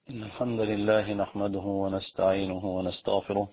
إن الحمد لله نحمده ونستعينه ونستغفره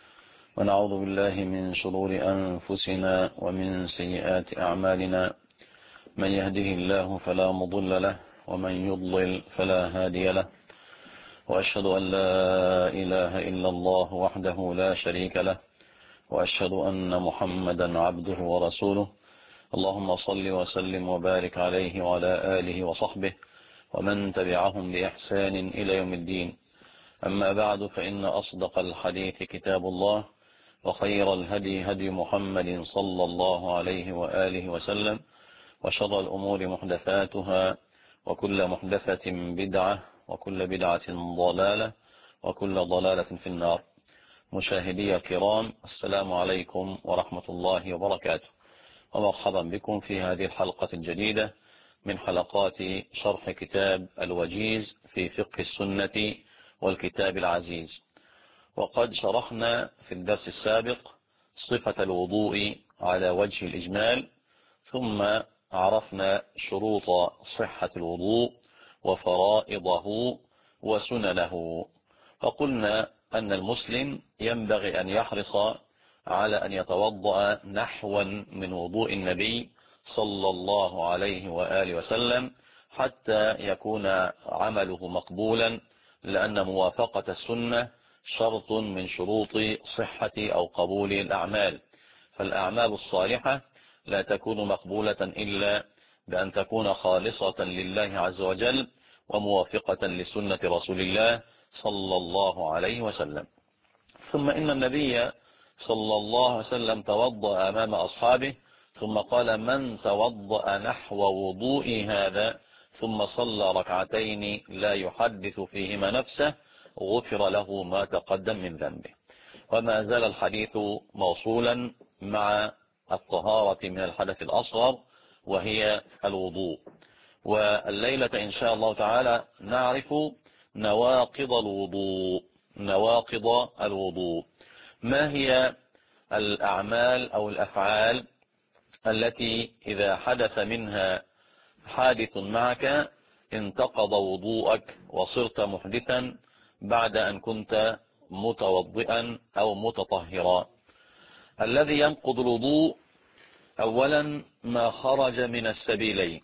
ونعوذ بالله من شرور أنفسنا ومن سيئات أعمالنا. من يهده الله فلا مضل له ومن يضلل فلا هادي له، وأشهد أن لا إله إلا الله وحده لا شريك له، وأشهد أن محمدا عبده ورسوله. اللهم صل وسلم وبارك عليه وعلى آله وصحبه ومن تبعهم بإحسان إلى يوم الدين. أما بعد، فإن أصدق الحديث كتاب الله، وخير الهدي هدي محمد صلى الله عليه وآله وسلم، وشر الأمور محدثاتها، وكل محدثة بدعة، وكل بدعة ضلالة، وكل ضلالة في النار. مشاهدي الكرام، السلام عليكم ورحمة الله وبركاته، ومرحبا بكم في هذه الحلقة الجديدة من حلقات شرح كتاب الوجيز في فقه السنة والكتاب العزيز. وقد شرحنا في الدرس السابق صفة الوضوء على وجه الإجمال، ثم عرفنا شروط صحة الوضوء وفرائضه وسننه. فقلنا أن المسلم ينبغي أن يحرص على أن يتوضأ نحوا من وضوء النبي صلى الله عليه وآله وسلم حتى يكون عمله مقبولا، لأن موافقة السنة شرط من شروط صحة أو قبول الأعمال. فالأعمال الصالحة لا تكون مقبولة إلا بأن تكون خالصة لله عز وجل وموافقة لسنة رسول الله صلى الله عليه وسلم. ثم إن النبي صلى الله عليه وسلم توضأ أمام أصحابه، ثم قال: من توضأ نحو وضوء هذا ثم صلى ركعتين لا يحدث فيهما نفسه غفر له ما تقدم من ذنبه. وما زال الحديث موصولا مع الطهارة من الحدث الأصغر وهي الوضوء. والليلة إن شاء الله تعالى نعرف نواقض الوضوء. نواقض الوضوء ما هي الأعمال أو الأفعال التي إذا حدث منها حادث معك انتقض وضوءك وصرت محدثا بعد أن كنت متوضئا أو متطهرا. الذي ينقض الوضوء أولا ما خرج من السبيلين،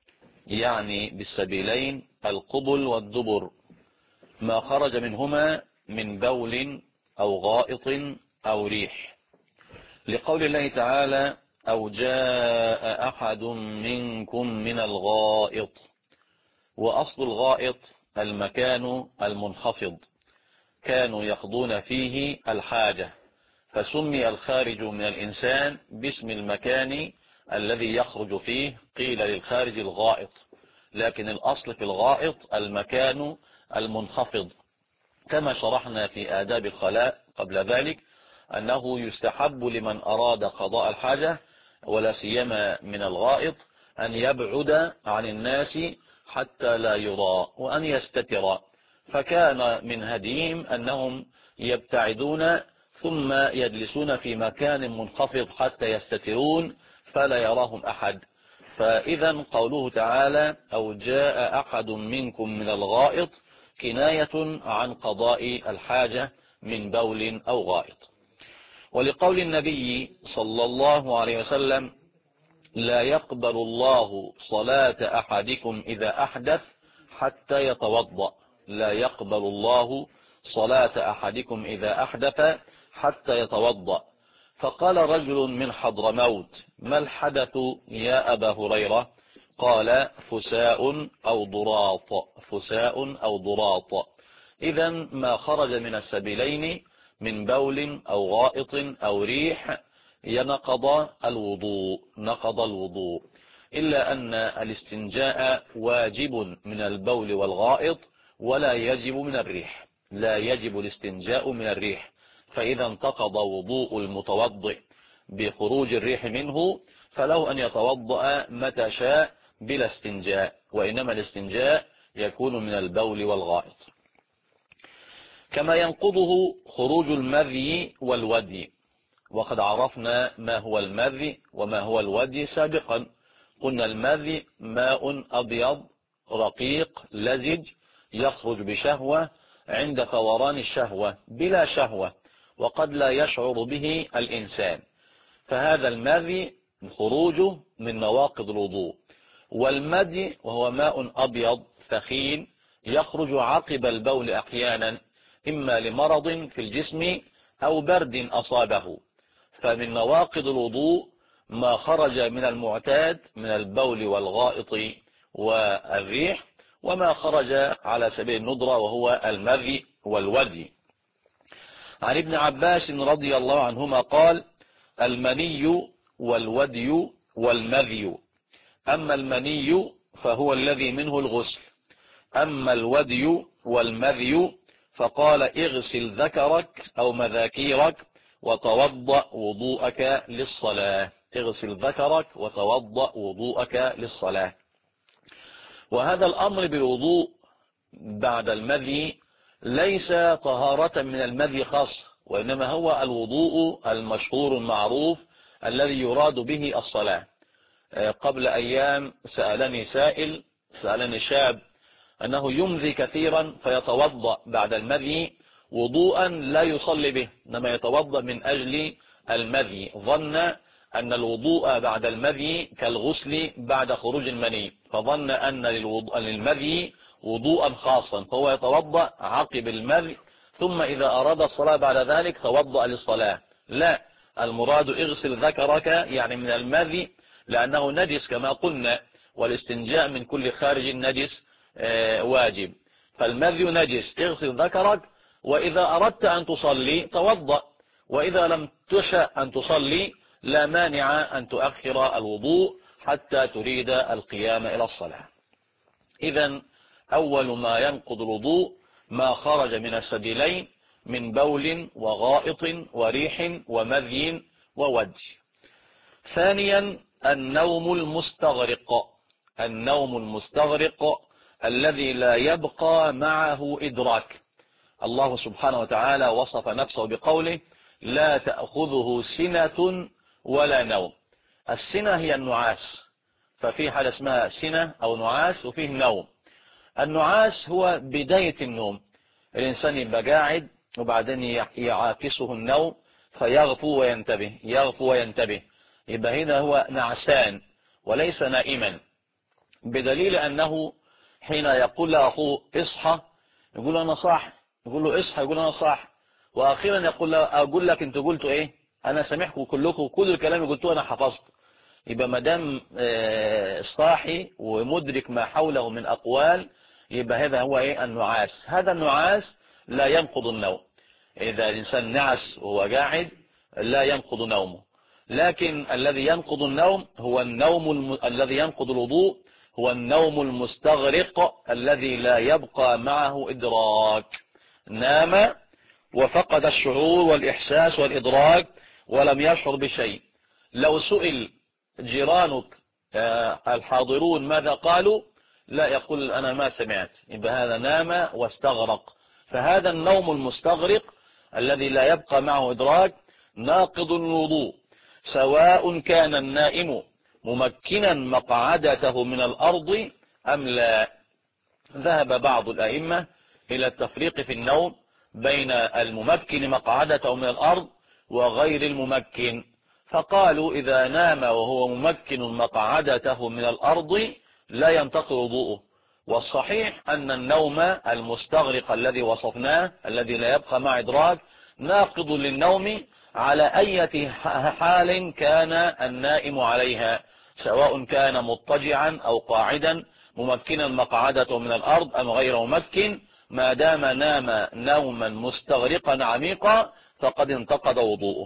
يعني بالسبيلين القبل والدبر، ما خرج منهما من بول أو غائط أو ريح، لقول الله تعالى: أو جاء أحد منكم من الغائط. وأصل الغائط المكان المنخفض كانوا يقضون فيه الحاجة، فسمي الخارج من الإنسان باسم المكان الذي يخرج فيه، قيل للخارج الغائط، لكن الأصل في الغائط المكان المنخفض. كما شرحنا في آداب الخلاء قبل ذلك أنه يستحب لمن أراد قضاء الحاجة ولا سيما من الغائط أن يبعد عن الناس حتى لا يرى وأن يستتر، فكان من هديهم أنهم يبتعدون ثم يجلسون في مكان منخفض حتى يستترون فلا يراهم أحد. فإذا قوله تعالى: أو جاء أحد منكم من الغائط كناية عن قضاء الحاجة من بول أو غائط. ولقول النبي صلى الله عليه وسلم: لا يقبل الله صلاة أحدكم إذا أحدث حتى يتوضأ. لا يقبل الله صلاة أحدكم إذا أحدث حتى يتوضأ. فقال رجل من حضرموت: ما الحدث يا أبا هريرة؟ قال: فساء أو ضراط. فساء أو ضراط. إذا ما خرج من السبيلين من بول أو غائط أو ريح ينقض الوضوء. نقض الوضوء، إلا أن الاستنجاء واجب من البول والغائط ولا يجب من الريح. لا يجب الاستنجاء من الريح، فإذا انتقض وضوء المتوضئ بخروج الريح منه فله أن يتوضأ متى شاء بلا استنجاء، وإنما الاستنجاء يكون من البول والغائط. كما ينقضه خروج المذي والودي، وقد عرفنا ما هو المذي وما هو الودي سابقا. قلنا المذي ماء أبيض رقيق لزج يخرج بشهوة عند فوران الشهوة بلا شهوة، وقد لا يشعر به الإنسان، فهذا المذي خروجه من نواقض الوضوء. والمذي وهو ماء أبيض ثخين يخرج عقب البول أحيانا، إما لمرض في الجسم أو برد أصابه. فمن نواقض الوضوء ما خرج من المعتاد من البول والغائط والريح، وما خرج على سبيل الندرة وهو المذي والودي. عن ابن عباس رضي الله عنهما قال: المني والودي والمذي، أما المني فهو الذي منه الغسل، أما الودي والمذي فقال: اغسل ذكرك أو مذاكيرك وتوضأ وضوءك للصلاة. اغسل ذكرك وتوضأ وضوءك للصلاة. وهذا الأمر بالوضوء بعد المذي ليس طهارة من المذي خاصة، وإنما هو الوضوء المشهور المعروف الذي يراد به الصلاة. قبل أيام سألني شاب أنه يمذي كثيرا فيتوضأ بعد المذي وضوءا لا يصلي به، إنما يتوضأ من أجل المذي، ظن أن الوضوء بعد المذي كالغسل بعد خروج المني، فظن أن للمذي وضوءا خاصا، فهو يتوضأ عقب المذي، ثم إذا أراد الصلاة بعد ذلك توضأ للصلاة. لا، المراد اغسل ذكرك يعني من المذي، لأنه نجس كما قلنا، والاستنجاء من كل خارج نجس واجب، فالمذي نجس، اغسل ذكرك، وإذا أردت أن تصلي توضأ، وإذا لم تشأ أن تصلي لا مانع أن تؤخر الوضوء حتى تريد القيام إلى الصلاة. إذن أول ما ينقض الوضوء ما خرج من السبيلين من بول وغائط وريح ومذي وودي. ثانيا النوم المستغرق الذي لا يبقى معه إدراك. الله سبحانه وتعالى وصف نفسه بقوله: لا تأخذه سنة ولا نوم. السنة هي النعاس، ففي حاجة اسمها سنة أو نعاس، وفيه نوم. النعاس هو بداية النوم، الإنسان يبقى قاعد وبعدين يعاكسه النوم فيغفو وينتبه، يبقى هنا هو نعسان وليس نائما، بدليل أنه حين يقول له أخوه اصحى يقول له أنا صاح، يقول له اصحى يقول له أنا صاح، وأخيرا يقول له أقول لك أنت قلتوا إيه، أنا سامعكم كلكم، كل الكلام اللي قلتوه أنا حفظت. يبقى مدام صاحي ومدرك ما حوله من أقوال، يبقى هذا هو إيه النعاس. هذا النعاس لا ينقض النوم، إذا الإنسان نعس وهو قاعد لا ينقض نومه، لكن الذي ينقض النوم هو الذي ينقض الوضوء هو النوم المستغرق الذي لا يبقى معه إدراك، نام وفقد الشعور والإحساس والإدراك ولم يشعر بشيء. لو سئل جيرانك الحاضرون ماذا قالوا، لا يقول أنا ما سمعت، يبقى هذا نام واستغرق. فهذا النوم المستغرق الذي لا يبقى معه إدراك ناقض الوضوء، سواء كان النائم ممكنا مقعدته من الأرض أم لا. ذهب بعض الأئمة إلى التفريق في النوم بين الممكن مقعدته من الأرض وغير الممكن، فقالوا إذا نام وهو ممكن مقعدته من الأرض لا ينتقض وضوءه. والصحيح أن النوم المستغرق الذي وصفناه الذي لا يبقى مع إدراك ناقض للنوم على أي حال كان النائم عليها، سواء كان مضطجعا أو قاعدا ممكنا مقعدته من الأرض أم غير ممكن، ما دام نام نوما مستغرقا عميقا فقد انتقض وضوءه.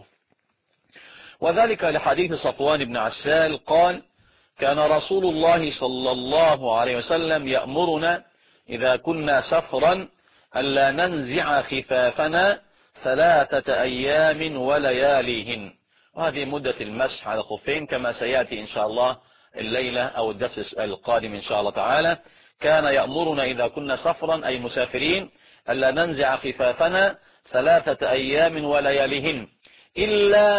وذلك لحديث صفوان بن عسال قال: كان رسول الله صلى الله عليه وسلم يأمرنا إذا كنا سفرا ألا ننزع خفافنا 3 أيام ولياليهن. وهذه مدة المسح على الخفين كما سيأتي إن شاء الله الليلة أو الدرس القادم إن شاء الله تعالى. كان يأمرنا إذا كنا سفرا أي مسافرين ألا ننزع خفافنا 3 أيام ولياليهن إلا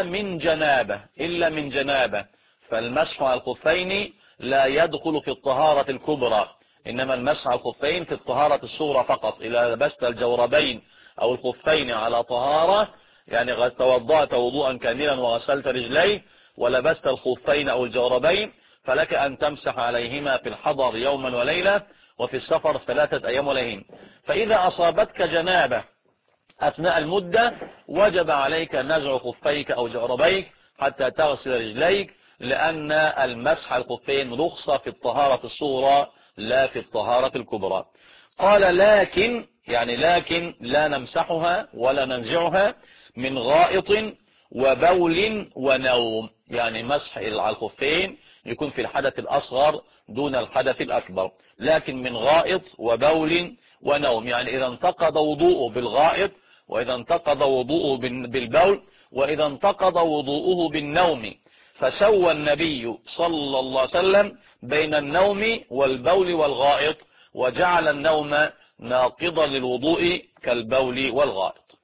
من جنابة، فالمسح على الخفين لا يدخل في الطهارة الكبرى، إنما المسح على الخفين في الطهارة الصغرى فقط. إذا لبست الجوربين أو الخفين على طهارة، يعني توضأت وضوءا كاملا وغسلت رجليه ولبست الخفين أو الجوربين، فلك أن تمسح عليهما في الحضر يوما وليلة، وفي السفر 3 أيام وليلة. فإذا أصابتك جنابة أثناء المدة وجب عليك نزع خفيك أو جوربيك حتى تغسل رجليك، لأن المسح الخفين رخصة في الطهارة الصغرى لا في الطهارة الكبرى. قال لكن لا نمسحها ولا ننزعها من غائط وبول ونوم. يعني مسح على الخفين يكون في الحدث الأصغر دون الحدث الأكبر، لكن من غائط وبول ونوم، يعني إذا انتقض وضوءه بالغائط، وإذا انتقض وضوءه بالبول، وإذا انتقض وضوءه بالنوم. فسوى النبي صلى الله عليه وسلم بين النوم والبول والغائط، وجعل النوم ناقضا للوضوء كالبول والغائط.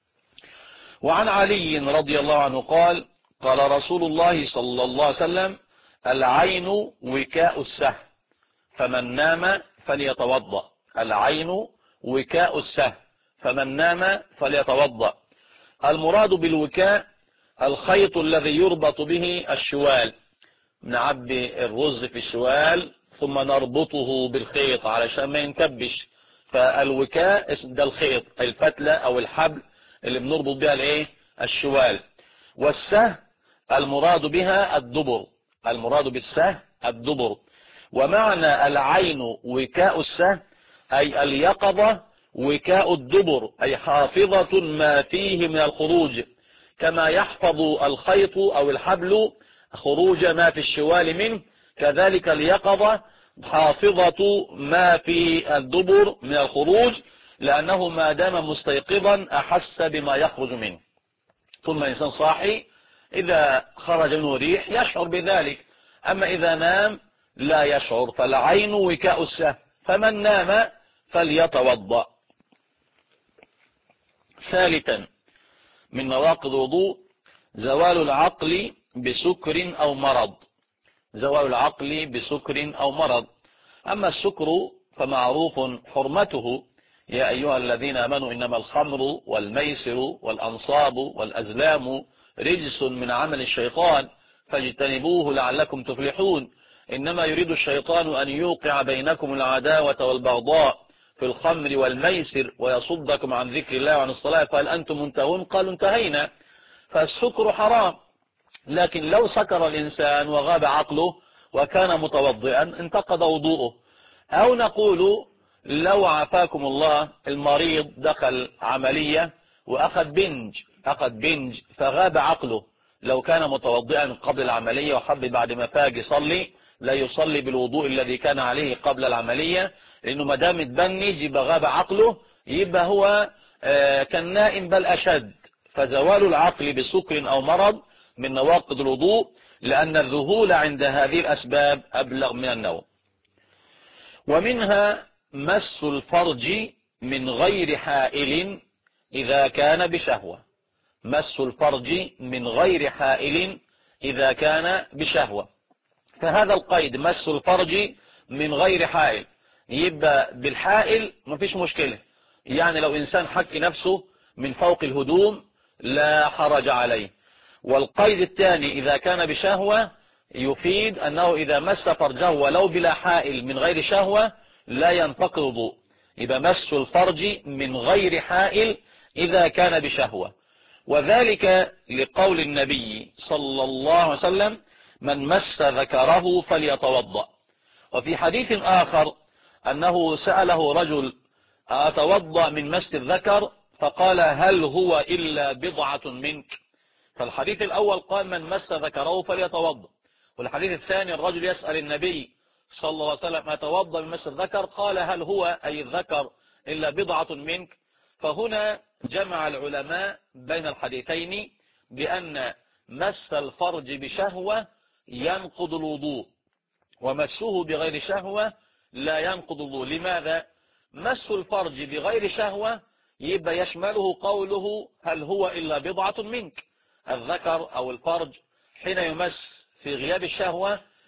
وعن علي رضي الله عنه قال: قال رسول الله صلى الله عليه وسلم: العين وكاء السهم، فمن نام فليتوضأ. العين وكاء السهم، فمن نام فليتوضأ. المراد بالوكاء الخيط الذي يربط به الشوال، نعبي الرز في الشوال ثم نربطه بالخيط علشان ما ينكبش، فالوكاء ده الخيط، الفتلة او الحبل اللي بنربط بها الشوال. والسهم المراد بها الدبر، المراد بالسهم الدبر. ومعنى العين وكاء السهم أي اليقظة وكاء الدبر، أي حافظة ما فيه من الخروج، كما يحفظ الخيط أو الحبل خروج ما في الشوال منه، كذلك اليقظة حافظة ما في الدبر من الخروج، لأنه ما دام مستيقظا أحس بما يخرج منه. ثم الإنسان صاحي إذا خرج منه ريح يشعر بذلك، أما إذا نام لا يشعر. فالعين وكاء السهم، فمن نام فليتوضأ. ثالثا من نواقض الوضوء زوال العقل بسكر أو مرض. زوال العقل بسكر أو مرض. أما السكر فمعروف حرمته: يا أيها الذين آمنوا إنما الخمر والميسر والأنصاب والأزلام رجس من عمل الشيطان فاجتنبوه لعلكم تفلحون. إنما يريد الشيطان أن يوقع بينكم العداوة والبغضاء في الخمر والميسر ويصدكم عن ذكر الله وعن الصلاة فهل أنتم منتهون؟ قالوا انتهينا. فالسكر حرام، لكن لو سكر الإنسان وغاب عقله وكان متوضئا انتقض وضوءه. أو نقول لو عافاكم الله المريض دخل عملية وأخذ بنج فغاب عقله، لو كان متوضئا قبل العملية وحب بعد ما فاق يصلي لا يصلي بالوضوء الذي كان عليه قبل العملية، لأنه ما دام اتبنج يبقى غاب عقله، يبقى هو كان نائم بل أشد. فزوال العقل بسكر أو مرض من نواقض الوضوء، لأن الذهول عند هذه الأسباب أبلغ من النوم. ومنها مس الفرج من غير حائل إذا كان بشهوة. مس الفرج من غير حائل إذا كان بشهوة. فهذا القيد مس الفرج من غير حائل، يبقى بالحائل مفيش مشكلة، يعني لو إنسان حك نفسه من فوق الهدوم لا حرج عليه. والقيد الثاني إذا كان بشهوة يفيد أنه إذا مس فرجه ولو بلا حائل من غير شهوة لا ينتقض وضوء. يبقى مس الفرج من غير حائل إذا كان بشهوة، وذلك لقول النبي صلى الله عليه وسلم: من مس ذكره فليتوضأ. وفي حديث آخر أنه سأله رجل: أتوضأ من مس الذكر؟ فقال: هل هو إلا بضعة منك؟ فالحديث الأول قال: من مس ذكره فليتوضأ. والحديث الثاني الرجل يسأل النبي صلى الله عليه وسلم: أتوضأ من مس الذكر؟ قال: هل هو أي الذكر إلا بضعة منك؟ فهنا جمع العلماء بين الحديثين بأن مس الفرج بشهوة ينقض الوضوء، ومسه بغير شهوة لا ينقض الوضوء. لماذا؟ مس الفرج بغير شهوة يبقى يشمله قوله: هل هو إلا بضعة منك. الذكر أو الفرج حين يمس في غياب الشهوة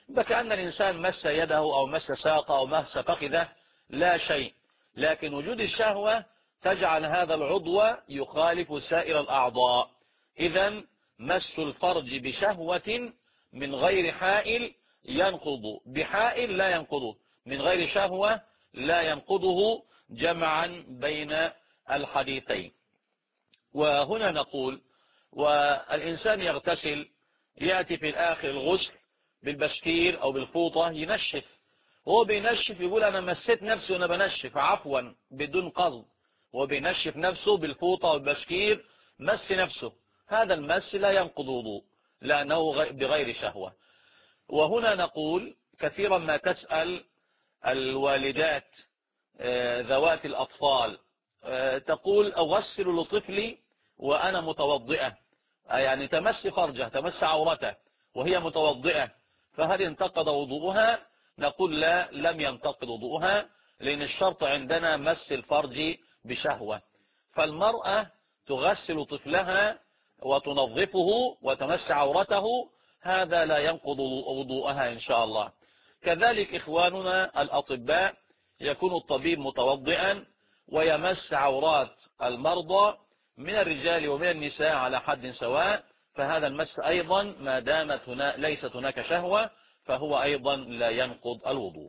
كأن الإنسان مس يده أو مس ساقه أو مس فخذه لا شيء، لكن وجود الشهوة تجعل هذا العضو يخالف سائر الأعضاء. إذن مس الفرج بشهوة من غير حائل ينقض، بحائل لا ينقضه، من غير شهوة لا ينقضه، جمعا بين الحديثين. وهنا نقول والإنسان يغتسل، يأتي في الآخر الغسل بالبشكير أو بالفوطة ينشف، هو بينشف يقول أنا مسيت نفسي وأنا بنشف عفوا بدون قصد، هو بينشف نفسه بالفوطة والبشكير، مس نفسه، هذا المس لا ينقض وضوء لأنه بغير شهوة. وهنا نقول كثيرا ما تسأل الوالدات ذوات الأطفال تقول أغسل لطفلي وأنا متوضئة، يعني تمس فرجه تمس عورته وهي متوضئة، فهل انتقض وضوءها؟ نقول لا، لم ينتقض وضوءها، لأن الشرط عندنا مس الفرج بشهوة. فالمرأة تغسل طفلها وتنظفه وتمس عورته، هذا لا ينقض وضوءها إن شاء الله. كذلك إخواننا الأطباء يكون الطبيب متوضئا ويمس عورات المرضى من الرجال ومن النساء على حد سواء، فهذا المس أيضا ما دامت ليست هناك شهوة فهو أيضا لا ينقض الوضوء.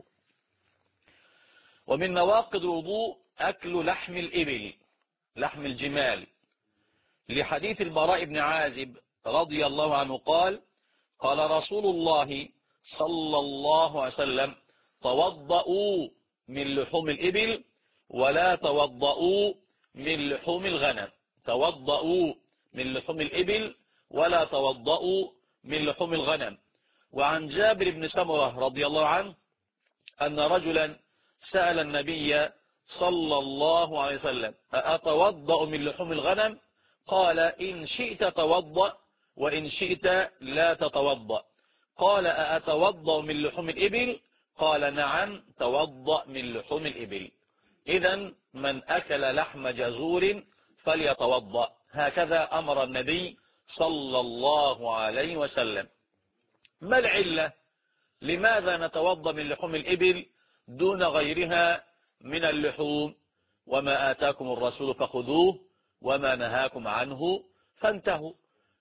ومن نواقض الوضوء أكل لحم الإبل، لحم الجمال، لحديث البراء بن عازب رضي الله عنه قال قال رسول الله صلى الله عليه وسلم توضؤوا من لحوم الإبل ولا توضؤوا من لحوم الغنم، توضؤوا من لحوم الإبل ولا توضؤوا من لحوم الغنم. وعن جابر بن سمرة رضي الله عنه أن رجلا سأل النبي صلى الله عليه وسلم أتوضأ من لحوم الغنم؟ قال إن شئت توضأ وإن شئت لا تتوضأ. قال أتوضأ من لحوم الإبل؟ قال نعم توضأ من لحوم الإبل. إذن من أكل لحم جزور فليتوضأ، هكذا أمر النبي صلى الله عليه وسلم. ما العلة؟ لماذا نتوضأ من لحوم الإبل دون غيرها من اللحوم؟ وما آتاكم الرسول فخذوه وما نهاكم عنه فانتهوا.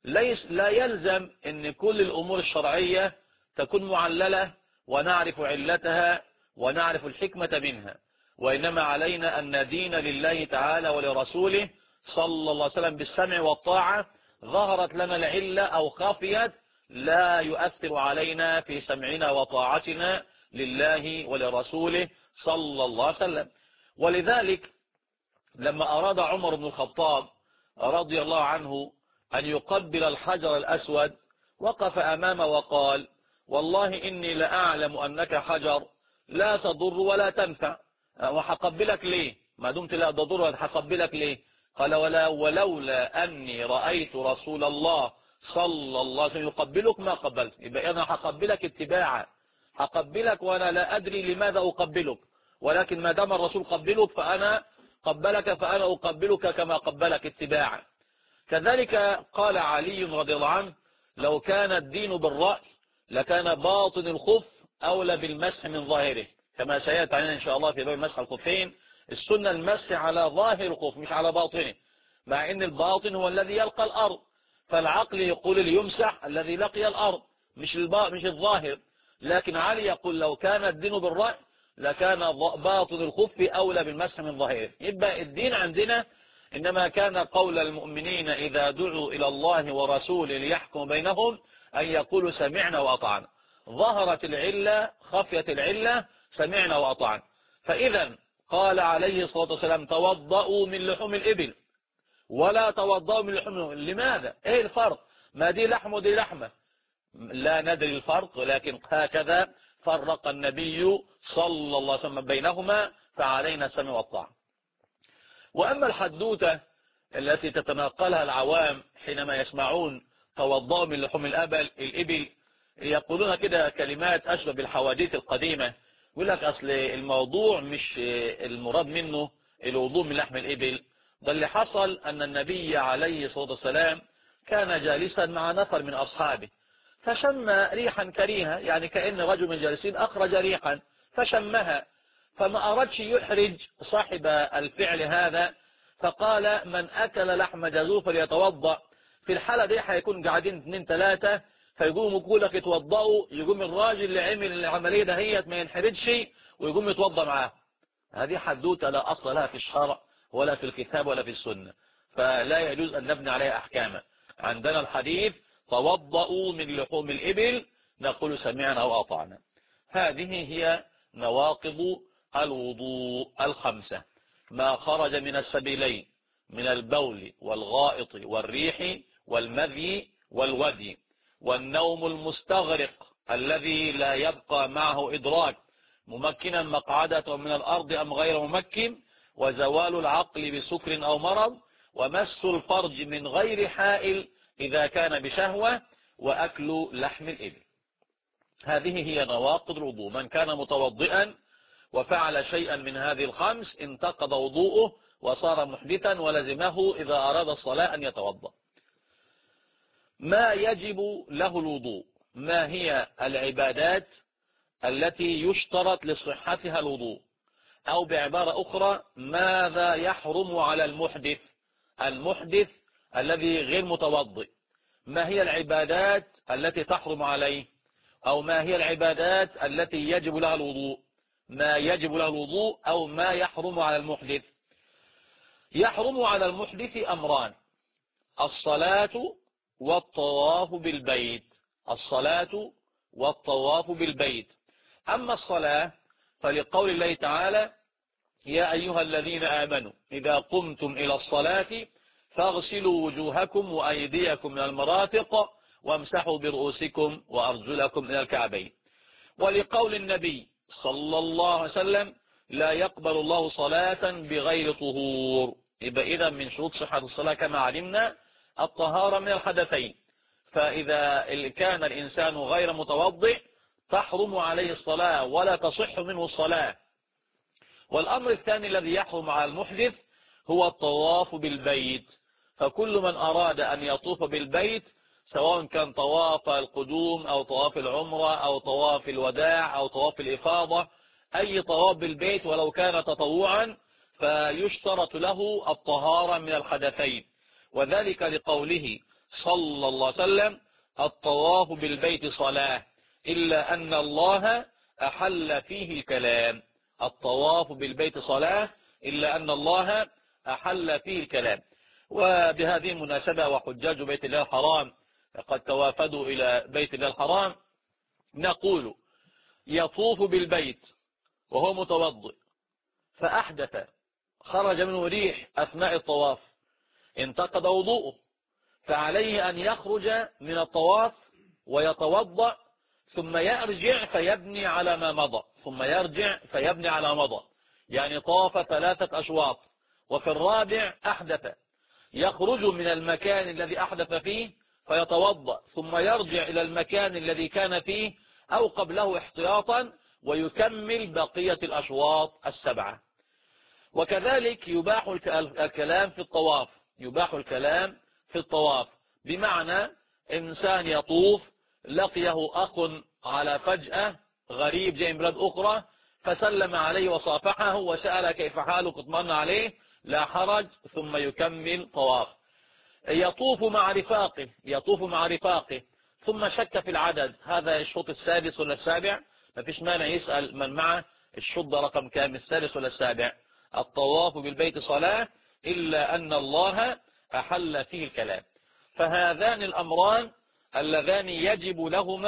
لا يلزم ان كل الأمور الشرعية تكون معللة ونعرف علتها ونعرف الحكمة منها، وإنما علينا أن ندين لله تعالى ولرسوله صلى الله عليه وسلم بالسمع والطاعة، ظهرت لنا العلة أو خفيت لا يؤثر علينا في سمعنا وطاعتنا لله ولرسوله صلى الله عليه وسلم. ولذلك لما أراد عمر بن الخطاب رضي الله عنه أن يقبل الحجر الأسود وقف أمامه وقال والله إني لأعلم أنك حجر لا تضر ولا تنفع، وحقبلك ليه ما دمت لا تضر حقبلك ليه؟ قال ولولا أني رأيت رسول الله صلى الله عليه وسلم يقبلك ما قبلت. يبقى أنا حقبلك اتباعا، حقبلك وأنا لا أدري لماذا أقبلك، ولكن ما دام الرسول قبلك فأنا قبلك فأنا أقبلك كما قبلك اتباعا. كذلك قال علي رضي الله عنه لو كان الدين بالرأي لكان باطن الخف أولى بالمسح من ظاهره، كما سيأتي علينا إن شاء الله في باب مسح الخفين. السنة المسح على ظاهر الخف مش على باطنه، مع ان الباطن هو الذي يلقى الأرض، فالعقل يقول ليمسح الذي لقي الأرض مش الظاهر. لكن علي يقول لو كان الدين بالرأي لكان باطن الخف أولى بالمسح من ظاهره. يبقى الدين عندنا إنما كان قول المؤمنين إذا دعوا إلى الله ورسوله ليحكم بينهم أن يقولوا سمعنا وأطعنا. ظهرت العلة خفيت العلة سمعنا وأطعنا. فإذا قال عليه الصلاة والسلام توضأوا من لحوم الإبل ولا توضأوا من لحوم. لماذا؟ ايه الفرق؟ ما دي لحم ودي لحمة، لا ندري الفرق، لكن هكذا فرق النبي صلى الله عليه وسلم بينهما، فعلينا السمع والطاعة. وأما الحدوتة التي تتناقلها العوام حينما يسمعون توضأوا من لحوم الإبل يقولون كده كلمات أشبه بالحواديت القديمة، يقول لك أصل الموضوع مش المراد منه الوضوء من لحم الإبل، بل اللي حصل أن النبي عليه الصلاة والسلام كان جالسا مع نفر من أصحابه، فشم ريحا كريهة، يعني كأن رجل من جالسين أخرج ريحا فشمها، فما أردش يحرج صاحب الفعل هذا، فقال من أكل لحم جزور فليتوضأ. في الحالة دي هيكون قاعدين 2 3 فيقوموا يقول لك اتوضأوا، يقوم الراجل اللي عمل العملية دهيت ما ينحرجش ويقوم يتوضأ معاه. هذه حدوتة لا أصل لها في الشرع ولا في الكتاب ولا في السنة، فلا يجوز أن نبني عليها أحكاما. عندنا الحديث توضأوا من لحوم الإبل، نقول سمعنا وأطعنا. هذه هي نواقض الوضوء الخمسة: ما خرج من السبيلين من البول والغائط والريح والمذي والودي، والنوم المستغرق الذي لا يبقى معه إدراك ممكنا مقعدة من الأرض أم غير ممكن، وزوال العقل بسكر أو مرض، ومس الفرج من غير حائل إذا كان بشهوة، وأكل لحم الإبل. هذه هي نواقض الوضوء. من كان متوضئا وفعل شيئا من هذه الخمس انتقض وضوءه وصار محدثا، ولزمه إذا أراد الصلاة أن يتوضأ. ما يجب له الوضوء؟ ما هي العبادات التي يشترط لصحتها الوضوء؟ أو بعبارة أخرى، ماذا يحرم على المحدث؟ المحدث الذي غير متوضئ، ما هي العبادات التي تحرم عليه؟ أو ما هي العبادات التي يجب لها الوضوء؟ ما يجب له الوضوء أو ما يحرم على المحدث. يحرم على المحدث أمران: الصلاة والطواف بالبيت. الصلاة والطواف بالبيت. أما الصلاة فلقول الله تعالى: يا أيها الذين آمنوا إذا قمتم إلى الصلاة فاغسلوا وجوهكم وأيديكم من المرافق وامسحوا برؤوسكم وأرجلكم إلى الكعبين. ولقول النبي صلى الله عليه وسلم: لا يقبل الله صلاة بغير طهور. يبقى إذا من شروط صحة الصلاة كما علمنا الطهارة من الحدثين، فإذا كان الإنسان غير متوضئ تحرم عليه الصلاة ولا تصح منه الصلاة. والأمر الثاني الذي يحرم على المحدث هو الطواف بالبيت. فكل من أراد أن يطوف بالبيت، سواء كان طواف القدوم أو طواف العمرة أو طواف الوداع أو طواف الإفاضة، أي طواف بالبيت ولو كان تطوعا، فيشترط له الطهارة من الحدثين، وذلك لقوله صلى الله عليه وسلم: الطواف بالبيت صلاة إلا أن الله أحل فيه الكلام. الطواف بالبيت صلاة إلا أن الله أحل فيه الكلام. وبهذه المناسبة وحجاج بيت الله الحرام قد توافدوا إلى بيت الله الحرام، نقول: يطوف بالبيت وهو متوضئ فأحدث، خرج منه ريح أثناء الطواف، انتقض وضوءه، فعليه أن يخرج من الطواف ويتوضأ، ثم يرجع فيبني على ما مضى، ثم يرجع فيبني على ما مضى، يعني طاف 3 أشواط، وفي الرابع أحدث، يخرج من المكان الذي أحدث فيه فيتوضأ، ثم يرجع إلى المكان الذي كان فيه أو قبله احتياطا، ويكمل بقية الأشواط 7. وكذلك يباح الكلام في الطواف. يباح الكلام في الطواف بمعنى إنسان يطوف لقيه أخ على فجأة غريب جاي من بلاد أخرى، فسلم عليه وصافحه وسأل كيف حالك اطمأن عليه، لا حرج، ثم يكمل طواف. يطوف مع رفاقه ثم شك في العدد، هذا الشوط السادس ولا السابع، ما فيش مانع يسأل من معه الشوط ده رقم كام، السادس ولا السابع. الطواف بالبيت صلاة إلا أن الله أحل فيه الكلام. فهذان الأمران اللذان يجب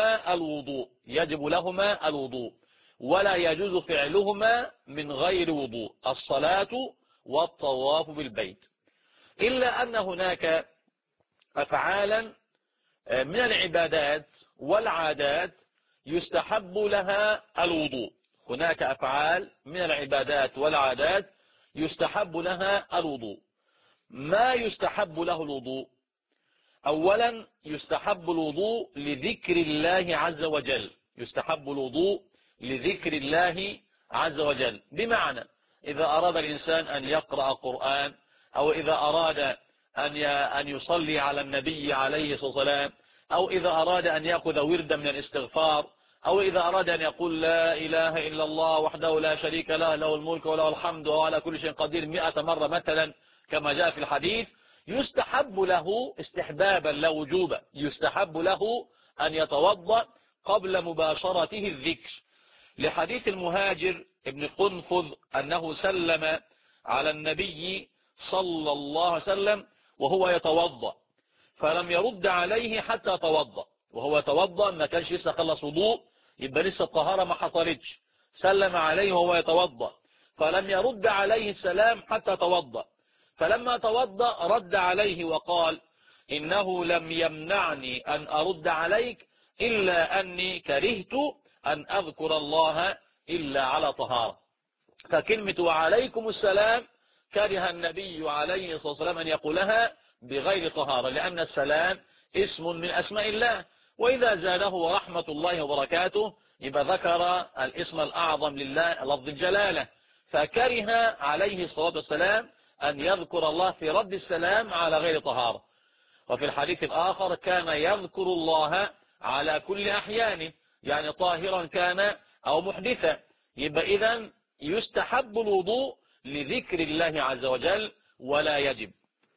لهما الوضوء، ولا يجوز فعلهما من غير وضوء: الصلاة والطواف بالبيت. إلا أن هناك أفعالا من العبادات والعادات يستحب لها الوضوء. هناك أفعال من العبادات والعادات يستحب لها الوضوء. ما يستحب له الوضوء؟ أولا يستحب الوضوء لذكر الله عز وجل. يستحب الوضوء لذكر الله عز وجل، بمعنى إذا أراد الإنسان أن يقرأ قرآن، أو إذا أراد أن يصلي على النبي عليه الصلاة والسلام، أو إذا أراد أن يأخذ وردا من الاستغفار، أو إذا أراد أن يقول لا إله إلا الله وحده لا شريك له، له الملك وله الحمد وهو على كل شيء قدير 100 مرة مثلا كما جاء في الحديث، يستحب له استحبابا لا وجوبا، يستحب له أن يتوضأ قبل مباشرته الذكر، لحديث المهاجر ابن قنفذ أنه سلم على النبي صلى الله عليه وسلم وهو يتوضأ، فلم يرد عليه حتى توضأ، وهو يتوضأ ما كانش لسه خلص وضوء، يبقى لسه الطهارة ما حصلتش، سلم عليه وهو يتوضأ فلم يرد عليه السلام حتى توضأ، فلما توضأ رد عليه وقال إنه لم يمنعني أن أرد عليك إلا أني كرهت أن أذكر الله إلا على طهارة. فكلمة وعليكم السلام كره النبي عليه الصلاة والسلام أن يقولها بغير طهارة، لأن السلام اسم من أسماء الله، وإذا زاده ورحمة الله وبركاته يبقى ذكر الاسم الأعظم لله لفظ الجلالة، فكره عليه الصلاة والسلام أن يذكر الله في رد السلام على غير طهارة. وفي الحديث الآخر كان يذكر الله على كل أحيانه، يعني طاهرا كان أو محدثا، يبقى إذن يستحب الوضوء لذكر الله عز وجل ولا يجب.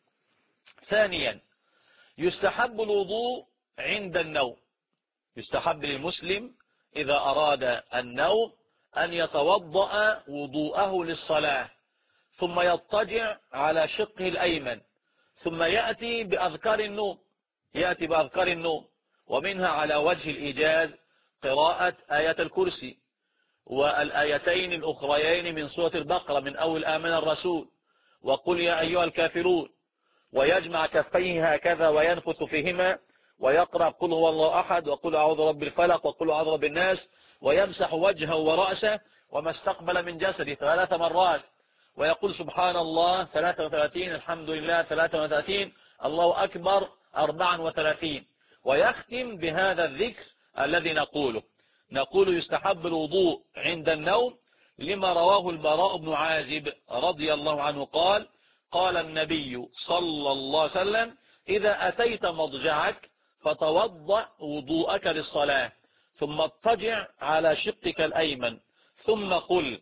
ثانيا يستحب الوضوء عند النوم، يستحب للمسلم إذا أراد النوم أن يتوضأ وضوءه للصلاة، ثم يضطجع على شقه الأيمن، ثم يأتي بأذكار النوم، ومنها على وجه الإيجاز قراءة آية الكرسي والآيتين الأخريين من سورة البقرة من أول آمن الرسول وقل يا أيها الكافرون، ويجمع كفيه هكذا وينفث فيهما، ويقرأ قل هو الله أحد وقل أعوذ برب الفلق وقل أعوذ برب الناس، ويمسح وجهه ورأسه وما استقبل من جسده 3 مرات، ويقول سبحان الله 33، الحمد لله 33، الله أكبر 34، ويختم بهذا الذكر الذي نقول يستحب الوضوء عند النوم لما رواه البراء بن عازب رضي الله عنه قال قال النبي صلى الله عليه وسلم إذا أتيت مضجعك فتوضأ وضوءك للصلاة، ثم اضطجع على شقك الأيمن، ثم قل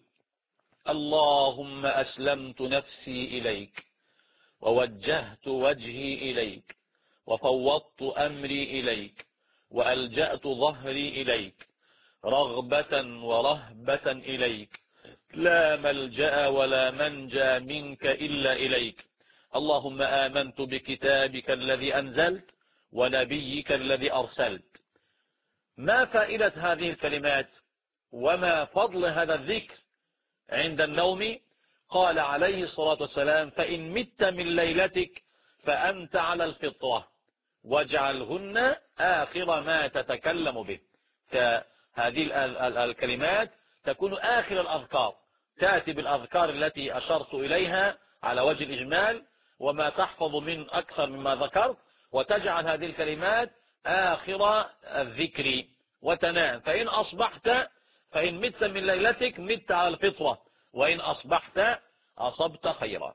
اللهم أسلمت نفسي إليك ووجهت وجهي إليك وفوضت أمري إليك وألجأت ظهري إليك رغبة ورهبة إليك، لا ملجأ ولا منجى منك إلا إليك، اللهم آمنت بكتابك الذي أنزلت ونبيك الذي أرسلت. ما فائدة هذه الكلمات وما فضل هذا الذكر عند النوم؟ قال عليه الصلاة والسلام فإن مت من ليلتك فأنت على الفطرة واجعلهن آخر ما تتكلم به. فهذه الكلمات تكون آخر الأذكار، تأتي بالأذكار التي أشرت إليها على وجه الإجمال وما تحفظ من أكثر مما ذكرت، وتجعل هذه الكلمات آخر الذكر وتنام. فإن مت من ليلتك مت على الفطرة، وإن أصبحت أصبت خيرا.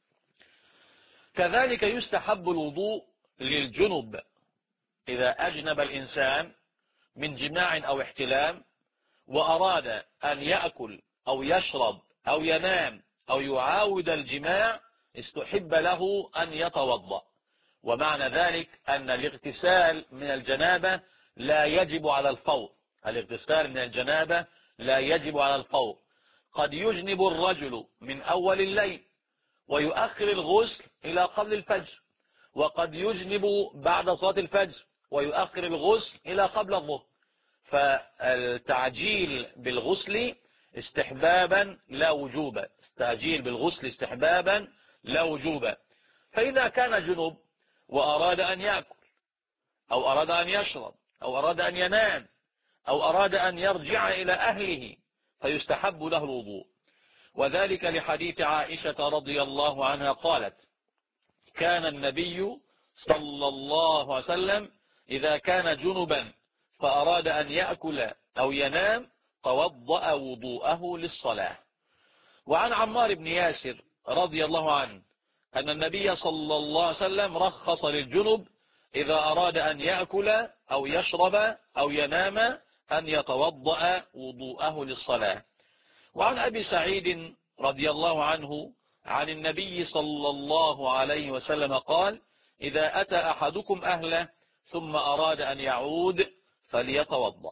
كذلك يستحب الوضوء للجنب، إذا أجنب الإنسان من جماع أو احتلام وأراد أن يأكل أو يشرب أو ينام أو يعاود الجماع استحب له أن يتوضأ. ومعنى ذلك أن الاغتسال من الجنابة لا يجب على الفور، الاغتسال من الجنابة لا يجب على الفور، قد يجنب الرجل من أول الليل ويؤخر الغسل إلى قبل الفجر، وقد يجنب بعد صلاة الفجر ويؤخر الغسل إلى قبل الظهر، فالتعجيل بالغسل استحبابا لا وجوبا، التعجيل بالغسل استحبابا لا وجوبا. فإذا كان جنب وأراد أن يأكل أو أراد أن يشرب أو أراد أن ينام أو أراد أن يرجع إلى أهله فيستحب له الوضوء، وذلك لحديث عائشة رضي الله عنها قالت كان النبي صلى الله عليه وسلم إذا كان جنبا فأراد أن يأكل أو ينام توضأ وضوءه للصلاة. وعن عمار بن ياسر رضي الله عنه أن النبي صلى الله عليه وسلم رخص للجنب إذا أراد أن يأكل أو يشرب أو ينام أن يتوضأ وضوءه للصلاة. وعن أبي سعيد رضي الله عنه عن النبي صلى الله عليه وسلم قال: إذا أتى أحدكم أهله ثم أراد أن يعود فليتوضأ.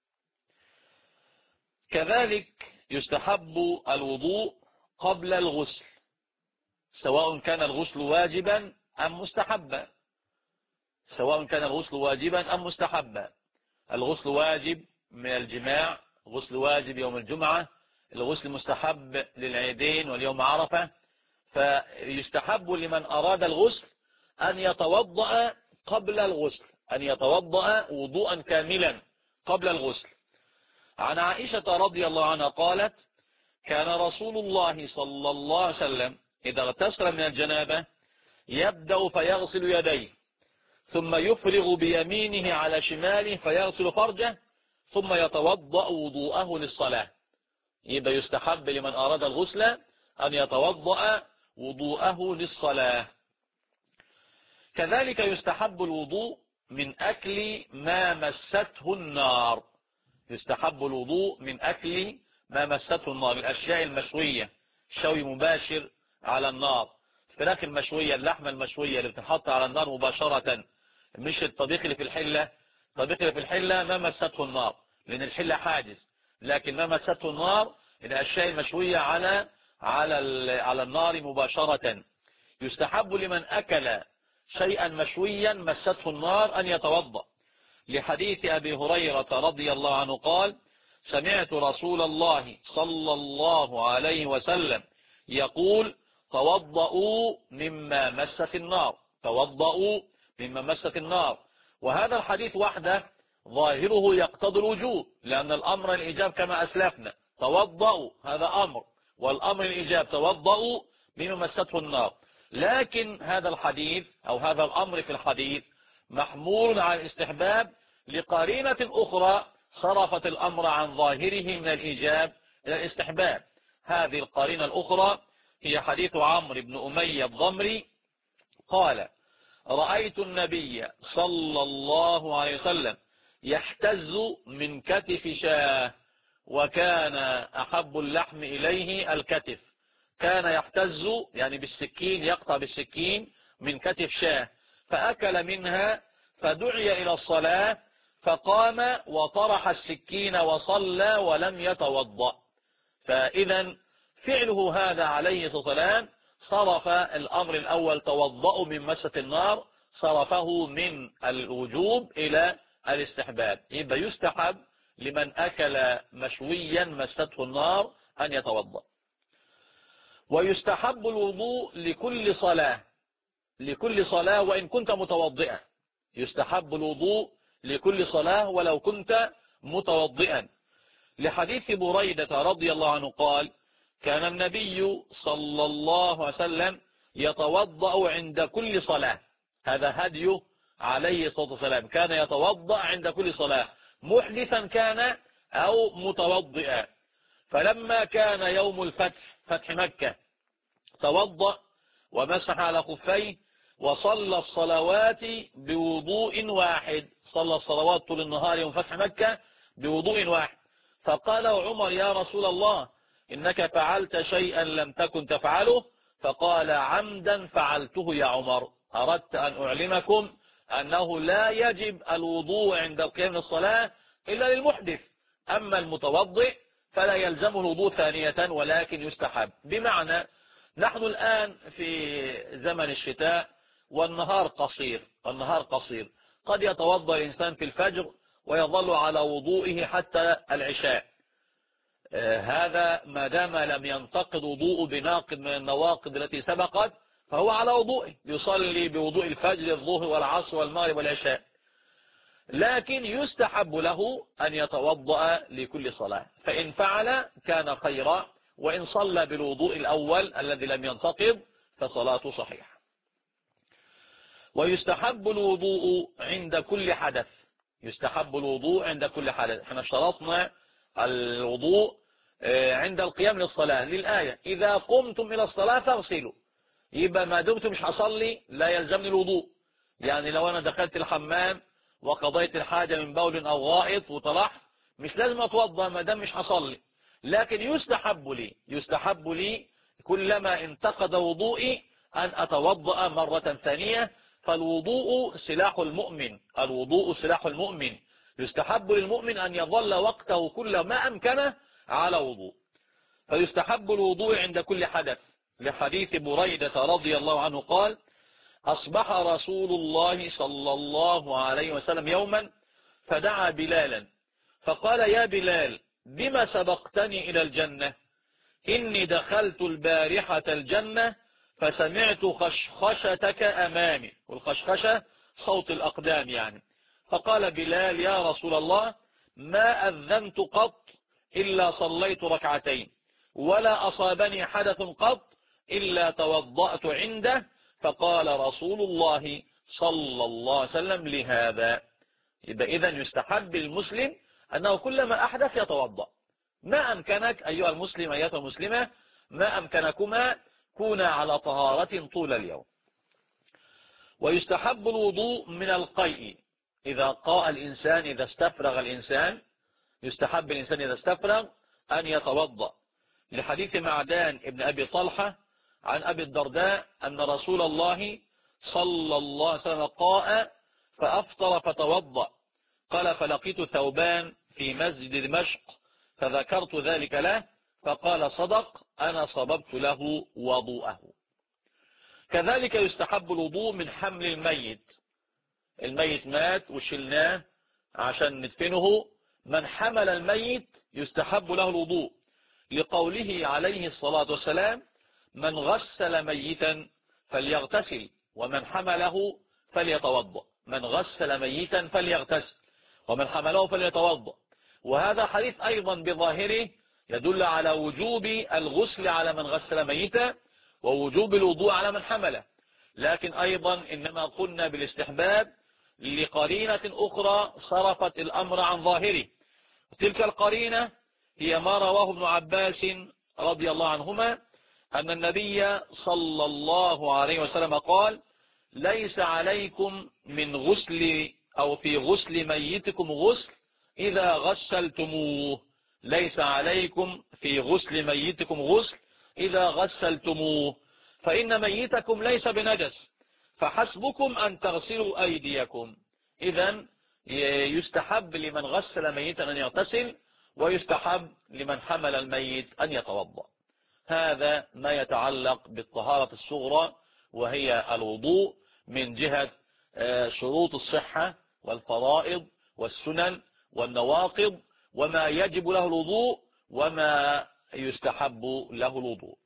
كذلك يستحب الوضوء قبل الغسل، سواء كان الغسل واجبا أم مستحبا، سواء كان الغسل واجبا أم مستحبا. الغسل واجب من الجماع، غسل واجب يوم الجمعة، الغسل مستحب للعيدين واليوم عرفة. فيستحب لمن أراد الغسل أن يتوضأ قبل الغسل، أن يتوضأ وضوءا كاملا قبل الغسل. عن عائشة رضي الله عنها قالت: كان رسول الله صلى الله عليه وسلم إذا اغتسل من الجنابة يبدأ فيغسل يديه، ثم يفرغ بيمينه على شماله فيغسل فرجه، ثم يتوضأ وضوءه للصلاة. يبقى يستحب لمن أراد الغسل أن يتوضأ وضوءه للصلاة. كذلك يستحب الوضوء من أكل ما مسته النار، يستحب الوضوء من أكل ما مسته النار، الأشياء المشوية، شوي مباشر على النار، الفراخ المشوية، اللحمة المشوية اللي بتنحط على النار مباشرة، مش الطبيخ اللي في الحلة. الطبيخ اللي في الحلة ما مسته النار لأن الحلة حاجز، لكن ما مسته النار الأشياء المشوية على النار مباشرة. يستحب لمن أكل شيئا مشويا مسته النار أن يتوضأ، لحديث أبي هريرة رضي الله عنه قال: سمعت رسول الله صلى الله عليه وسلم يقول: توضؤوا مما مست النار، توضؤوا مما مست النار. وهذا الحديث وحده ظاهره يقتضي الوجوب، لأن الأمر الإيجاب كما أسلفنا، توضؤوا هذا أمر، والأمر الإيجاب توضؤوا مما مسته النار. لكن هذا الحديث أو هذا الأمر في الحديث محمول على الاستحباب لقرينة أخرى صرفت الأمر عن ظاهره من الإيجاب إلى الاستحباب. هذه القرينة الأخرى هي حديث عمرو بن أمية الضمري قال: رأيت النبي صلى الله عليه وسلم يحتز من كتف شاه، وكان أحب اللحم إليه الكتف. كان يحتز يعني بالسكين، يقطع بالسكين من كتف شاه، فأكل منها فدعي إلى الصلاة فقام وطرح السكين وصلى ولم يتوضأ. فإذا فعله هذا عليه الصلاة والسلام صرف الأمر الأول توضأ من مسة النار، صرفه من الوجوب إلى الاستحباب. يبقى يستحب لمن أكل مشويا مسته النار أن يتوضأ. ويستحب الوضوء لكل صلاة، لكل صلاة وإن كنت متوضئا، يستحب الوضوء لكل صلاة ولو كنت متوضئا، لحديث بريدة رضي الله عنه قال: كان النبي صلى الله عليه وسلم يتوضأ عند كل صلاة. هذا هديه عليه الصلاة والسلام، كان يتوضأ عند كل صلاة، محدثا كان أو متوضئا. فلما كان يوم الفتح، فتح مكة، توضأ ومسح على خفيه وصلى الصلوات بوضوء واحد، صلى الصلوات طول النهار يوم فتح مكة بوضوء واحد. فقال عمر: يا رسول الله، إنك فعلت شيئا لم تكن تفعله. فقال: عمدا فعلته يا عمر، أردت أن أعلمكم أنه لا يجب الوضوء عند القيام للصلاة إلا للمحدث، أما المتوضئ فلا يلزمه الوضوء ثانية ولكن يستحب. بمعنى نحن الآن في زمن الشتاء والنهار قصير، النهار قصير، قد يتوضأ الإنسان في الفجر ويظل على وضوئه حتى العشاء. هذا ما دام لم ينتقض وضوءه بناقض من النواقض التي سبقت فهو على وضوئه، يصلي بوضوء الفجر، الظهر والعصر والمغرب والعشاء. لكن يستحب له أن يتوضأ لكل صلاة، فإن فعل كان خيرا، وإن صلى بالوضوء الأول الذي لم ينتقض فصلاته صحيحة. ويستحب الوضوء عند كل حدث، يستحب الوضوء عند كل حدث. احنا اشترطنا الوضوء عند القيام للصلاة للآية: إذا قمتم إلى الصلاة فاغسلوا. يبقى ما دمتم مش هصلي لا يلزمني الوضوء، يعني لو أنا دخلت الحمام وقضيت الحاجة من بول أو غائط وطلعت، مش لازم أتوضأ ما دام مش هصلي، لكن يستحب لي كلما انتقد وضوئي أن أتوضأ مرة ثانية. فالوضوء سلاح المؤمن، الوضوء سلاح المؤمن. يستحب للمؤمن أن يظل وقته كل ما أمكنه على وضوء. فيستحب الوضوء عند كل حدث، لحديث بريدة رضي الله عنه قال: أصبح رسول الله صلى الله عليه وسلم يوما فدعا بلالا فقال: يا بلال، بما سبقتني إلى الجنة؟ إني دخلت البارحة الجنة فسمعت خشخشتك أمامي، والخشخشة صوت الأقدام يعني. فقال بلال: يا رسول الله، ما أذنت قط إلا صليت ركعتين، ولا أصابني حدث قط إلا توضأت عنده. فقال رسول الله صلى الله عليه وسلم لهذا. يبقى إذن يستحب المسلم أنه كلما أحدث يتوضأ. ما أمكنك أيها المسلم أيها المسلمة، ما أمكنكما كونا على طهارة طول اليوم. ويستحب الوضوء من القيء. إذا قاء الإنسان، إذا استفرغ الإنسان، يستحب الإنسان إذا استفرغ أن يتوضأ، لحديث معدان ابن أبي طلحة عن أبي الدرداء أن رسول الله صلى الله عليه وسلم قاء فأفطر فتوضأ. قال: فلقيت ثوبان في مسجد دمشق فذكرت ذلك له فقال: صدق، أنا صببت له وضوءه. كذلك يستحب الوضوء من حمل الميت. الميت مات وشلناه عشان ندفنه، من حمل الميت يستحب له الوضوء، لقوله عليه الصلاة والسلام: من غسل ميتا فليغتسل ومن حمله فليتوضأ. من غسل ميتا فليغتسل ومن حمله فليتوضأ. وهذا حديث أيضا بظاهره يدل على وجوب الغسل على من غسل ميتا ووجوب الوضوء على من حمله، لكن أيضا إنما قلنا بالاستحباب لقرينة أخرى صرفت الأمر عن ظاهره. تلك القرينة هي ما رواه ابن عباس رضي الله عنهما أن النبي صلى الله عليه وسلم قال: ليس عليكم من غسل أو في غسل ميتكم غسل إذا غسلتموه. ليس عليكم في غسل ميتكم غسل إذا غسلتموه، فإن ميتكم ليس بنجس، فحسبكم أن تغسلوا أيديكم. إذن يستحب لمن غسل ميتا أن يغتسل، ويستحب لمن حمل الميت أن يتوضأ. هذا ما يتعلق بالطهارة الصغرى، وهي الوضوء من جهة شروط الصحة والفرائض والسنن والنواقض، وما يجب له الوضوء وما يستحب له الوضوء.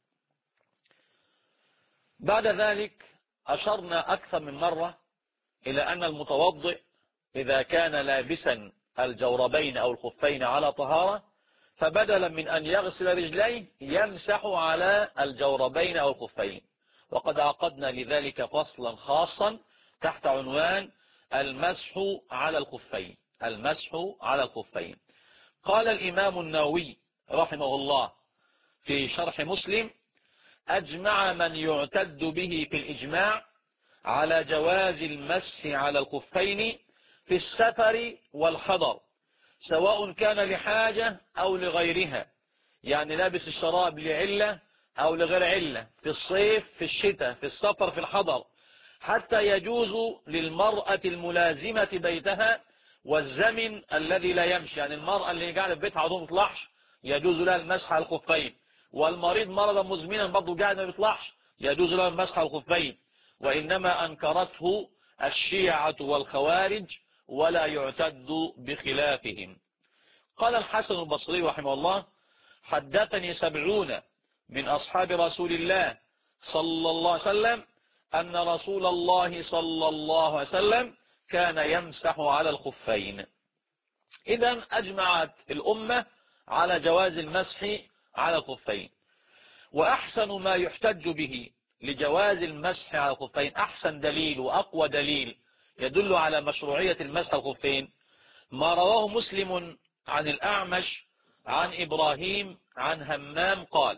بعد ذلك أشرنا أكثر من مرة إلى أن المتوضئ إذا كان لابسا الجوربين أو الخفين على طهارة، فبدلا من أن يغسل رجليه يمسح على الجوربين أو الخفين. وقد عقدنا لذلك فصلا خاصا تحت عنوان المسح على الخفين. المسح على الخفين. قال الإمام النووي رحمه الله في شرح مسلم: أجمع من يعتد به في الإجماع على جواز المسح على الخفين في السفر والحضر، سواء كان لحاجة أو لغيرها، يعني لابس الشراب لعلة أو لغير علة، في الصيف في الشتاء في السفر في الحضر، حتى يجوز للمرأة الملازمة بيتها والزمن الذي لا يمشي، يعني المرأة اللي قاعدة في بيتها عضو مطلعش يجوز لها المسح على الخفين، والمريض مرضا مزمنا برضه قاعد ما بيطلعش يجوز له المسح على الخفين. وإنما أنكرته الشيعة والخوارج ولا يعتد بخلافهم. قال الحسن البصري رحمه الله: حدثني 70 من أصحاب رسول الله صلى الله عليه وسلم أن رسول الله صلى الله عليه وسلم كان يمسح على الخفين. إذن أجمعت الأمة على جواز المسح على الخفين. وأحسن ما يحتج به لجواز المسح على الخفين، أحسن دليل وأقوى دليل يدل على مشروعية المسح على الخفين، ما رواه مسلم عن الأعمش عن إبراهيم عن همام قال: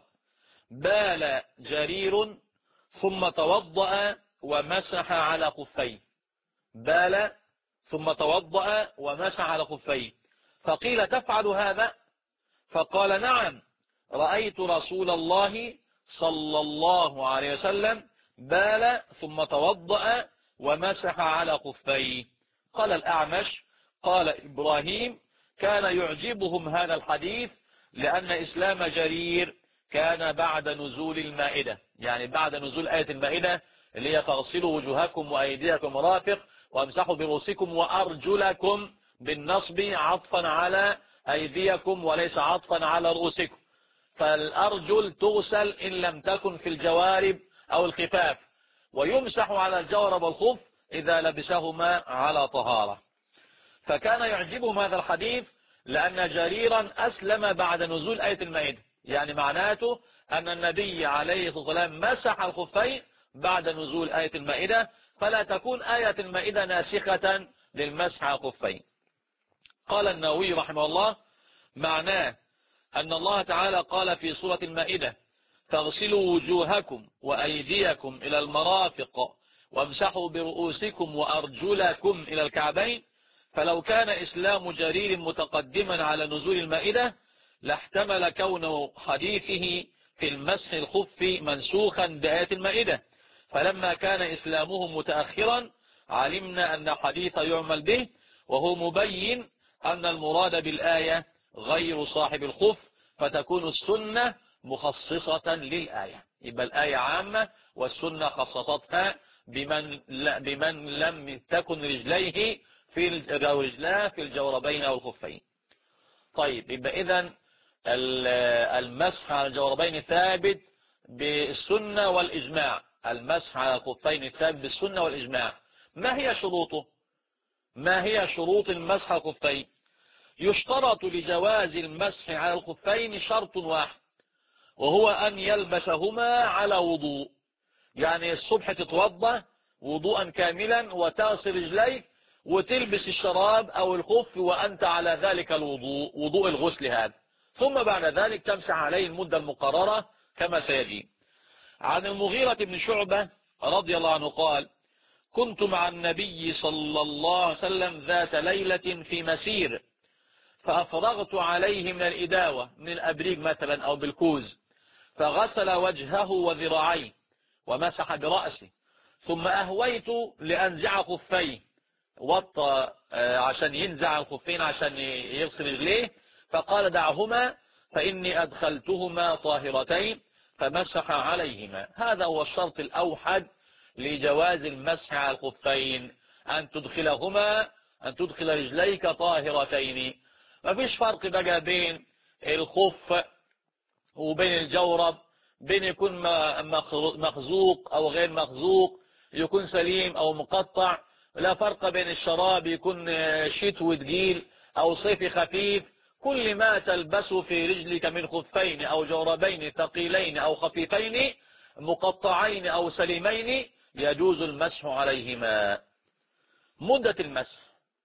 بال جرير ثم توضأ ومسح على خفيه. بال ثم توضأ ومسح على خفيه، فقيل تفعل هذا؟ فقال نعم، رأيت رسول الله صلى الله عليه وسلم بال ثم توضأ ومسح على خفيه. قال الأعمش قال إبراهيم كان يعجبهم هذا الحديث لأن إسلام جرير كان بعد نزول المائدة، يعني بعد نزول آية المائدة اللي هي فاغسلوا وجوهكم وأيديكم مرافق وامسحوا برؤوسكم وأرجلكم بالنصب عطفا على أيديكم وليس عطفا على رؤوسكم، فالأرجل تغسل إن لم تكن في الجوارب أو الخفاف، ويمسح على الجورب والخف إذا لبسهما على طهارة. فكان يعجبهم هذا الحديث لأن جريرا أسلم بعد نزول آية المائدة، يعني معناته أن النبي عليه الصلاة والسلام مسح الخفين بعد نزول آية المائدة، فلا تكون آية المائدة ناسخة للمسح على الخفين. قال النووي رحمه الله معناه أن الله تعالى قال في سورة المائدة فاغسلوا وجوهكم وأيديكم إلى المرافق وامسحوا برؤوسكم وأرجلكم إلى الكعبين، فلو كان إسلام جرير متقدما على نزول المائدة لاحتمل كون حديثه في المسح الخف منسوخا بآية المائدة، فلما كان إسلامه متأخرا علمنا أن حديث يعمل به، وهو مبين أن المراد بالآية غير صاحب الخف، فتكون السنة مخصصة للآية. يبقى الآية عامة والسنة خصصتها بمن لم تكن رجلاه في الجوربين أو الخفين. طيب يبقى إذن المسح على الجوربين ثابت بالسنة والإجماع، المسح على الخفين ثابت بالسنة والإجماع. ما هي شروطه؟ ما هي شروط المسح على الخفين؟ يشترط لجواز المسح على الخفين شرط واحد، وهو أن يلبسهما على وضوء، يعني الصبح تتوضأ وضوءا كاملا وتغسل رجليك وتلبس الشراب أو الخف وأنت على ذلك الوضوء، وضوء الغسل هذا، ثم بعد ذلك تمسح عليه المدة المقررة كما سيجي. عن المغيرة بن شعبة رضي الله عنه قال كنت مع النبي صلى الله عليه وسلم ذات ليلة في مسير، فأفرغت عليه من الإداوة من الأبريق مثلا أو بالكوز، فغسل وجهه وذراعيه ومسح برأسه، ثم أهويت لأنزع خفيه، وطى عشان ينزع الخفين عشان يغسل رجليه، فقال دعهما فإني أدخلتهما طاهرتين، فمسح عليهما. هذا هو الشرط الأوحد لجواز المسح على الخفين، أن تدخل رجليك طاهرتين. ما فيش فرق بقى بين الخف وبين الجورب، بين يكون مخزوق أو غير مخزوق، يكون سليم أو مقطع، لا فرق بين الشراب يكون شتوي تقيل أو صيفي خفيف. كل ما تلبسه في رجلك من خفين أو جوربين ثقيلين أو خفيفين مقطعين أو سليمين يجوز المسح عليهما. مدة المسح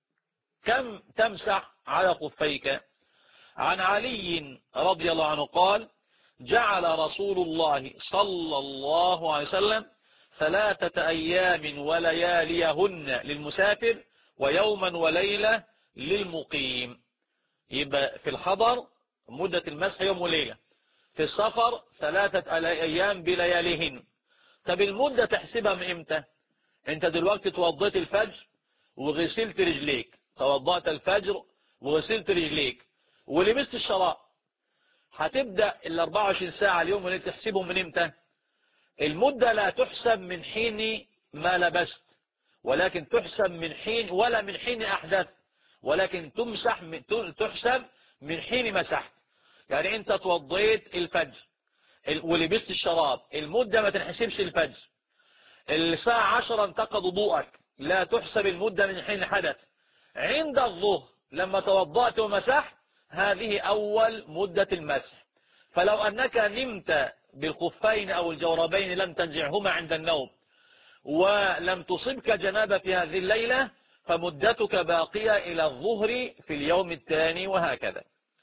كم تمسح على خفيك؟ عن علي رضي الله عنه قال جعل رسول الله صلى الله عليه وسلم 3 أيام ولياليهن للمسافر ويوما وليلة للمقيم. يبقى في الحضر مدة المسح يوم وليلة، في السفر 3 أيام بلياليهن. طب المدة تحسبها من امتى؟ انت دلوقتي توضيت الفجر وغسلت رجليك، توضأت الفجر وغسلت رجليك ولبست الشراب، هتبدأ 24 ساعة اليوم اللي تحسبهم من امتى؟ المدة لا تحسب من حين ما لبست، ولكن تحسب من حين، ولا من حين أحدث، ولكن تحسب من حين مسحت. يعني انت توضيت الفجر ولبست الشراب، المدة ما تنحسبش الفجر. الساعة 10 انتقض وضوءك، لا تحسب المدة من حين حدث. عند الظهر لما توضأت ومسحت، هذه أول مدة المسح. فلو أنك نمت بالخفين أو الجوربين لم تنزعهما عند النوم ولم تصبك جنابة في هذه الليلة، فمدتك باقية إلى الظهر في اليوم الثاني وهكذا.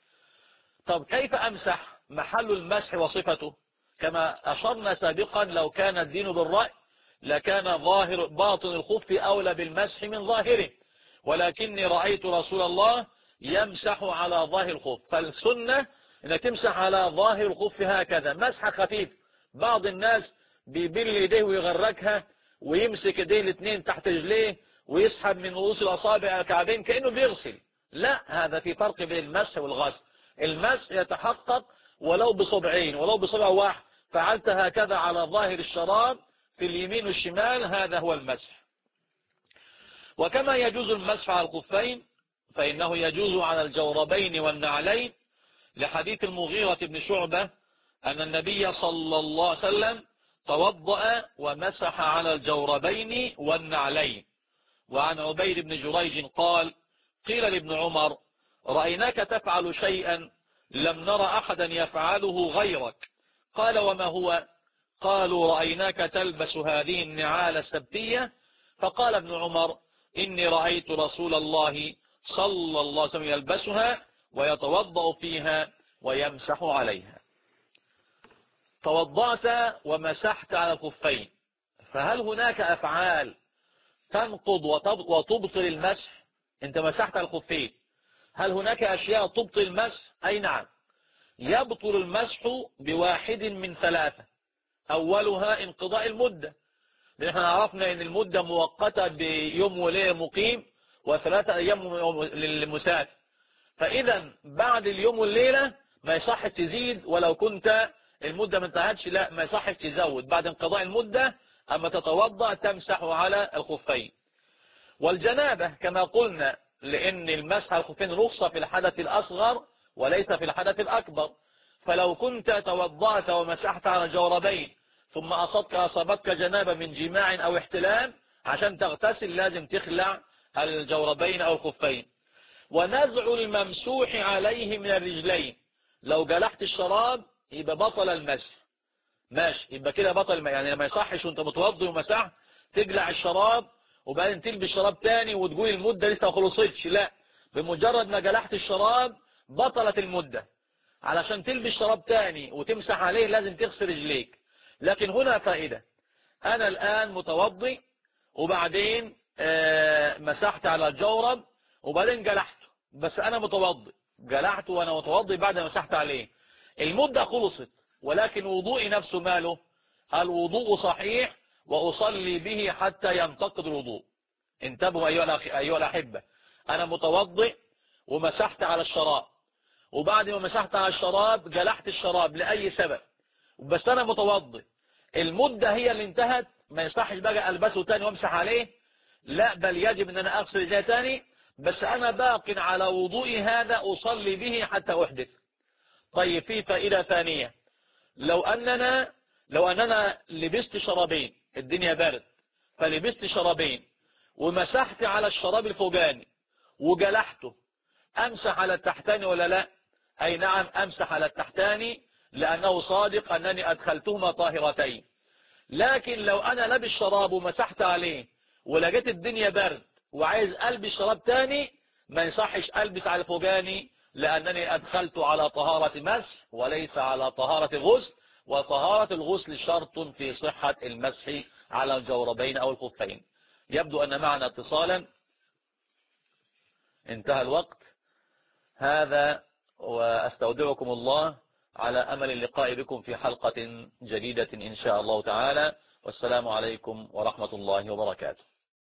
طب كيف أمسح؟ محل المسح وصفته كما أشرنا سابقا، لو كان الدين بالرأي لكان باطن الخف أولى بالمسح من ظاهره، ولكني رأيت رسول الله يمسح على ظاهر الخف. فالسنة انك تمسح على ظاهر الخف هكذا مسح خفيف. بعض الناس بيبل يديه ويغركها ويمسك يديه الاثنين تحت رجليه ويسحب من رؤوس الاصابع الكعبين كأنه بيغسل. لا، هذا في فرق بين المسح والغسل. المسح يتحقق ولو بصبعين، ولو بصبع واحد فعلت هكذا على ظاهر الشراب في اليمين والشمال، هذا هو المسح. وكما يجوز المسح على الخفين فإنه يجوز على الجوربين والنعلين، لحديث المغيرة بن شعبة أن النبي صلى الله عليه وسلم توضأ ومسح على الجوربين والنعلين. وعن عبيد بن جريج قال: قيل لابن عمر: رأيناك تفعل شيئا لم نرى أحدا يفعله غيرك. قال: وما هو؟ قالوا: رأيناك تلبس هذه النعال السبتية. فقال ابن عمر: إني رأيت رسول الله صلى الله عليه وسلم يلبسها ويتوضأ فيها ويمسح عليها. توضأت ومسحت على الخفين، فهل هناك أفعال تنقض وتبطل المسح؟ انت مسحت على الخفين، هل هناك أشياء تبطل المسح؟ أي نعم، يبطل المسح بواحد من ثلاثة. أولها انقضاء المدة، نحن عرفنا ان المدة مؤقتة بيوم وليلة مقيم وثلاثة أيام للمسافر. فإذا بعد اليوم والليلة ما يصح تزيد، ولو كنت المدة ما انتهتش لا ما يصح تزود. بعد انقضاء المدة أما تتوضأ تمسح على الخفين. والجنابة كما قلنا، لأن المسح على الخفين رخصة في الحدث الأصغر وليس في الحدث الأكبر. فلو كنت توضأت ومسحت على الجوربين ثم أصابتك جنابة من جماع أو احتلام، عشان تغتسل لازم تخلع الجوربين أو الخفين. ونزع الممسوح عليه من الرجلين، لو جلحت الشراب يبقى بطل المسح، ماشي، يبقى كده بطل. يعني ما يصحش وانت متوضي ومسح تجلع الشراب وبعدين تلبس شراب تاني وتقول المدة لسه ما خلصتش. لا، بمجرد ما جلحت الشراب بطلت المدة. علشان تلبس شراب تاني وتمسح عليه لازم تغسل رجليك. لكن هنا فائدة، أنا الآن متوضي وبعدين مسحت على الجورب وبعدين جلحته، بس أنا متوضي، جلحته وأنا متوضي بعد ما مسحت عليه، المدة خلصت، ولكن وضوئي نفسه ماله؟ الوضوء صحيح وأصلي به حتى ينتقض الوضوء. انتبهوا أيها الأحبة، أنا متوضي ومسحت على الشراب، وبعد ما مسحت على الشراب جلحت الشراب لأي سبب، بس أنا متوضي، المدة هي اللي انتهت، ما يصحش بقى ألبسه تاني وامسح عليه، لا، بل يجب أن أنا أغسل رجلي تاني، بس أنا باق على وضوئي هذا أصلي به حتى أحدث. طيب، في فائدة ثانية، لو أننا لبست شرابين، الدنيا بارد فلبست شرابين ومسحت على الشراب الفوقاني وجلحته، أمسح على التحتاني ولا لا؟ أي نعم، أمسح على التحتاني، لأنه صادق أنني أدخلتهما طاهرتين. لكن لو أنا لابس شراب ومسحت عليه ولقيت الدنيا برد وعايز ألبس شراب تاني، ما يصحش ألبس على الفوقاني، لأنني أدخلت على طهارة مسح وليس على طهارة الغسل، وطهارة الغسل شرط في صحة المسح على الجوربين أو الخفين. يبدو أن معنا اتصالا، انتهى الوقت هذا، وأستودعكم الله على أمل اللقاء بكم في حلقة جديدة إن شاء الله تعالى، والسلام عليكم ورحمة الله وبركاته.